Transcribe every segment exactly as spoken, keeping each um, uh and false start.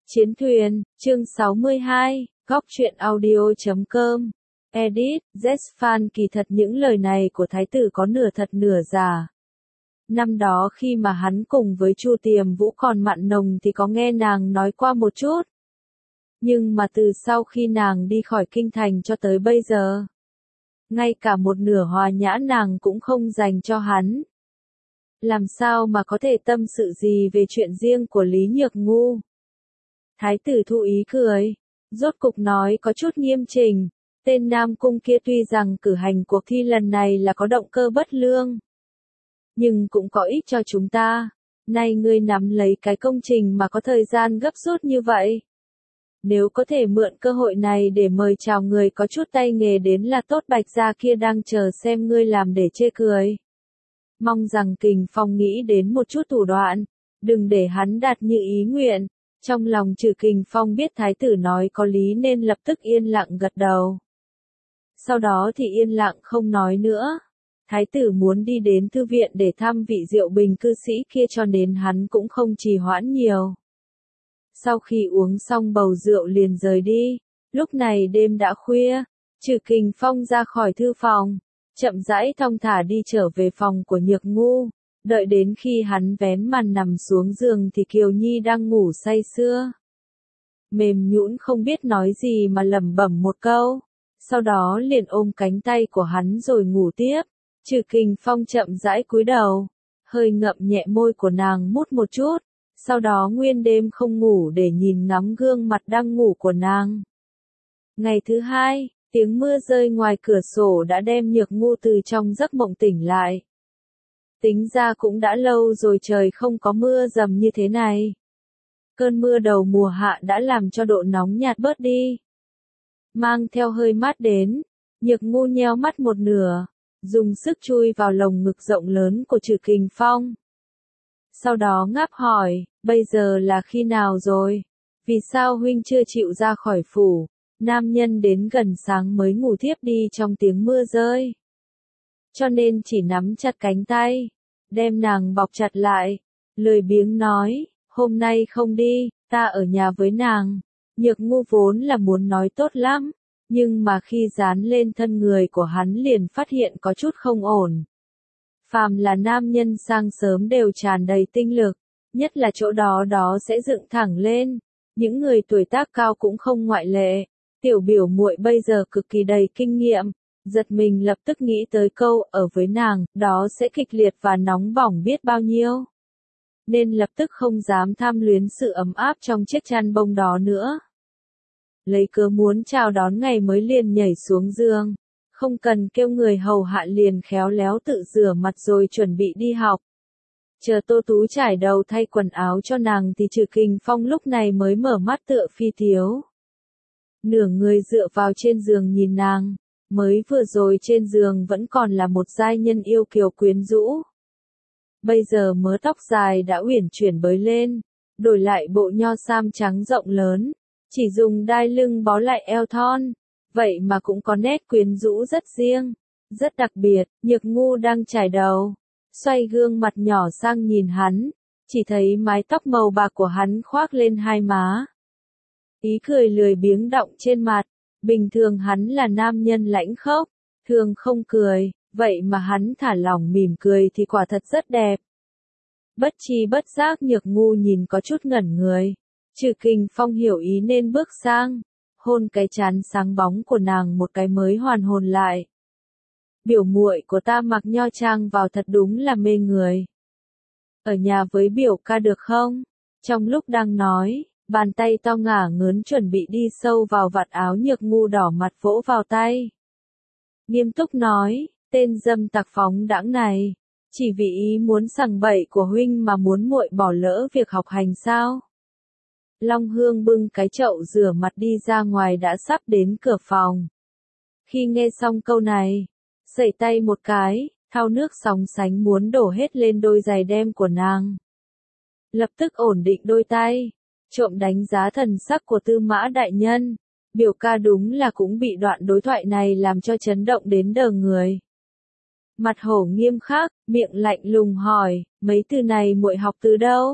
Chiến thuyền, chương sáu mươi hai, góc truyện audio chấm com. Edit, Zfan kỳ thật những lời này của thái tử có nửa thật nửa giả. Năm đó khi mà hắn cùng với Chu Tiềm Vũ còn mặn nồng thì có nghe nàng nói qua một chút. Nhưng mà từ sau khi nàng đi khỏi kinh thành cho tới bây giờ, ngay cả một nửa hòa nhã nàng cũng không dành cho hắn. Làm sao mà có thể tâm sự gì về chuyện riêng của Lý Nhược Ngu? Thái tử Thu Ý cười, rốt cục nói có chút nghiêm chỉnh, tên Nam Cung kia tuy rằng cử hành cuộc thi lần này là có động cơ bất lương, nhưng cũng có ích cho chúng ta. Nay ngươi nắm lấy cái công trình mà có thời gian gấp rút như vậy. Nếu có thể mượn cơ hội này để mời chào người có chút tay nghề đến là tốt. Bạch gia kia đang chờ xem ngươi làm để chê cười. Mong rằng Kình Phong nghĩ đến một chút thủ đoạn, đừng để hắn đạt như ý nguyện. Trong lòng Trừ Kình Phong biết thái tử nói có lý nên lập tức yên lặng gật đầu. Sau đó thì yên lặng không nói nữa. Thái tử muốn đi đến thư viện để thăm vị Diệu Bình cư sĩ kia cho nên hắn cũng không trì hoãn nhiều. Sau khi uống xong bầu rượu liền rời đi. Lúc này đêm đã khuya, Trừ Kình Phong ra khỏi thư phòng, chậm rãi thong thả đi trở về phòng của Nhược Ngu. Đợi đến khi hắn vén màn nằm xuống giường thì Kiều Nhi đang ngủ say sưa. Mềm nhũn không biết nói gì mà lẩm bẩm một câu, sau đó liền ôm cánh tay của hắn rồi ngủ tiếp. Trừ Kình Phong chậm rãi cúi đầu, hơi ngậm nhẹ môi của nàng mút một chút, sau đó nguyên đêm không ngủ để nhìn ngắm gương mặt đang ngủ của nàng. Ngày thứ hai, tiếng mưa rơi ngoài cửa sổ đã đem Nhược Ngu từ trong giấc mộng tỉnh lại. Tính ra cũng đã lâu rồi trời không có mưa dầm như thế này. Cơn mưa đầu mùa hạ đã làm cho độ nóng nhạt bớt đi. Mang theo hơi mát đến, Nhược Ngu nheo mắt một nửa, dùng sức chui vào lồng ngực rộng lớn của Trừ Kình Phong. Sau đó ngáp hỏi, bây giờ là khi nào rồi? Vì sao huynh chưa chịu ra khỏi phủ? Nam nhân đến gần sáng mới ngủ thiếp đi trong tiếng mưa rơi. Cho nên chỉ nắm chặt cánh tay, đem nàng bọc chặt lại, lười biếng nói, hôm nay không đi, ta ở nhà với nàng. Nhược Ngu vốn là muốn nói tốt lắm, nhưng mà khi dán lên thân người của hắn liền phát hiện có chút không ổn. Phàm là nam nhân sang sớm đều tràn đầy tinh lực, nhất là chỗ đó đó sẽ dựng thẳng lên, những người tuổi tác cao cũng không ngoại lệ. Tiểu biểu muội bây giờ cực kỳ đầy kinh nghiệm. Giật mình lập tức nghĩ tới câu ở với nàng, đó sẽ kịch liệt và nóng bỏng biết bao nhiêu. Nên lập tức không dám tham luyến sự ấm áp trong chiếc chăn bông đó nữa. Lấy cớ muốn chào đón ngày mới liền nhảy xuống giường. Không cần kêu người hầu hạ liền khéo léo tự rửa mặt rồi chuẩn bị đi học. Chờ Tô Tú trải đầu thay quần áo cho nàng thì Trừ Kình Phong lúc này mới mở mắt tựa phi thiếu. Nửa người dựa vào trên giường nhìn nàng. Mới vừa rồi trên giường vẫn còn là một giai nhân yêu kiều quyến rũ. Bây giờ mớ tóc dài đã uyển chuyển bới lên, đổi lại bộ nho sam trắng rộng lớn, chỉ dùng đai lưng bó lại eo thon, vậy mà cũng có nét quyến rũ rất riêng, rất đặc biệt. Nhược Ngu đang chải đầu, xoay gương mặt nhỏ sang nhìn hắn, chỉ thấy mái tóc màu bạc của hắn khoác lên hai má. Ý cười lười biếng đọng trên mặt. Bình thường hắn là nam nhân lãnh khốc, thường không cười, vậy mà hắn thả lỏng mỉm cười thì quả thật rất đẹp. Bất chi bất giác Nhược Ngu nhìn có chút ngẩn người. Trừ Kình Phong hiểu ý nên bước sang, hôn cái trán sáng bóng của nàng một cái mới hoàn hồn lại. Biểu muội của ta mặc nho trang vào thật đúng là mê người. Ở nhà với biểu ca được không? Trong lúc đang nói, bàn tay to ngả ngớn chuẩn bị đi sâu vào vạt áo Nhược Ngu đỏ mặt vỗ vào tay. Nghiêm túc nói, tên dâm tặc phóng đãng này, chỉ vì ý muốn sằng bậy của huynh mà muốn muội bỏ lỡ việc học hành sao? Long Hương bưng cái chậu rửa mặt đi ra ngoài đã sắp đến cửa phòng. Khi nghe xong câu này, sẩy tay một cái, thao nước sóng sánh muốn đổ hết lên đôi giày đêm của nàng. Lập tức ổn định đôi tay. Trộm đánh giá thần sắc của Tư Mã đại nhân, biểu ca đúng là cũng bị đoạn đối thoại này làm cho chấn động đến đờ người. Mặt hổ nghiêm khắc, miệng lạnh lùng hỏi, mấy từ này muội học từ đâu?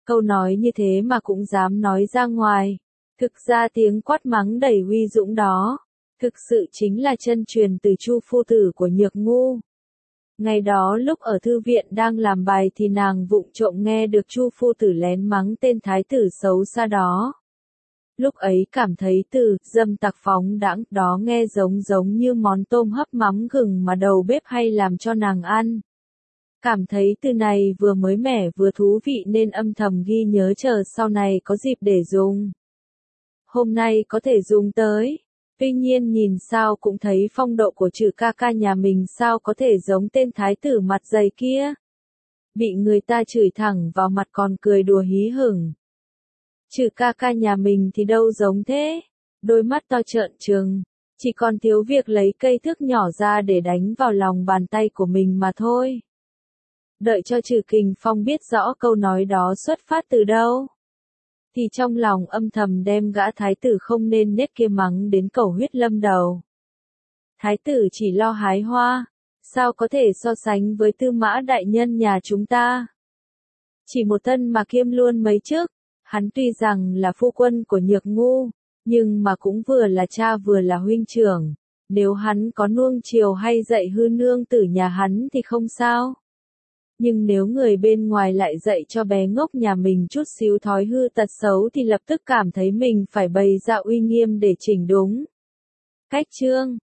Câu nói như thế mà cũng dám nói ra ngoài. Thực ra tiếng quát mắng đầy huy dũng đó, thực sự chính là chân truyền từ Chu phu tử của Nhược Ngu. Ngày đó lúc ở thư viện đang làm bài thì nàng vụng trộm nghe được Chu phu tử lén mắng tên thái tử xấu xa đó. Lúc ấy cảm thấy từ dâm tặc phóng đãng đó nghe giống giống như món tôm hấp mắm gừng mà đầu bếp hay làm cho nàng ăn. Cảm thấy từ này vừa mới mẻ vừa thú vị nên âm thầm ghi nhớ chờ sau này có dịp để dùng. Hôm nay có thể dùng tới. Tuy nhiên nhìn sao cũng thấy phong độ của Trừ ca ca nhà mình sao có thể giống tên thái tử mặt dày kia. Bị người ta chửi thẳng vào mặt còn cười đùa hí hửng. Trừ ca ca nhà mình thì đâu giống thế. Đôi mắt to trợn trừng, chỉ còn thiếu việc lấy cây thước nhỏ ra để đánh vào lòng bàn tay của mình mà thôi. Đợi cho Trừ Kình Phong biết rõ câu nói đó xuất phát từ đâu, thì trong lòng âm thầm đem gã thái tử không nên nết kia mắng đến cầu huyết lâm đầu. Thái tử chỉ lo hái hoa, sao có thể so sánh với Tư Mã đại nhân nhà chúng ta. Chỉ một thân mà kiêm luôn mấy chức, hắn tuy rằng là phu quân của Nhược Ngu, nhưng mà cũng vừa là cha vừa là huynh trưởng. Nếu hắn có nuông chiều hay dạy hư nương tử nhà hắn thì không sao. Nhưng nếu người bên ngoài lại dạy cho bé ngốc nhà mình chút xíu thói hư tật xấu thì lập tức cảm thấy mình phải bày ra uy nghiêm để chỉnh đúng. Cách chương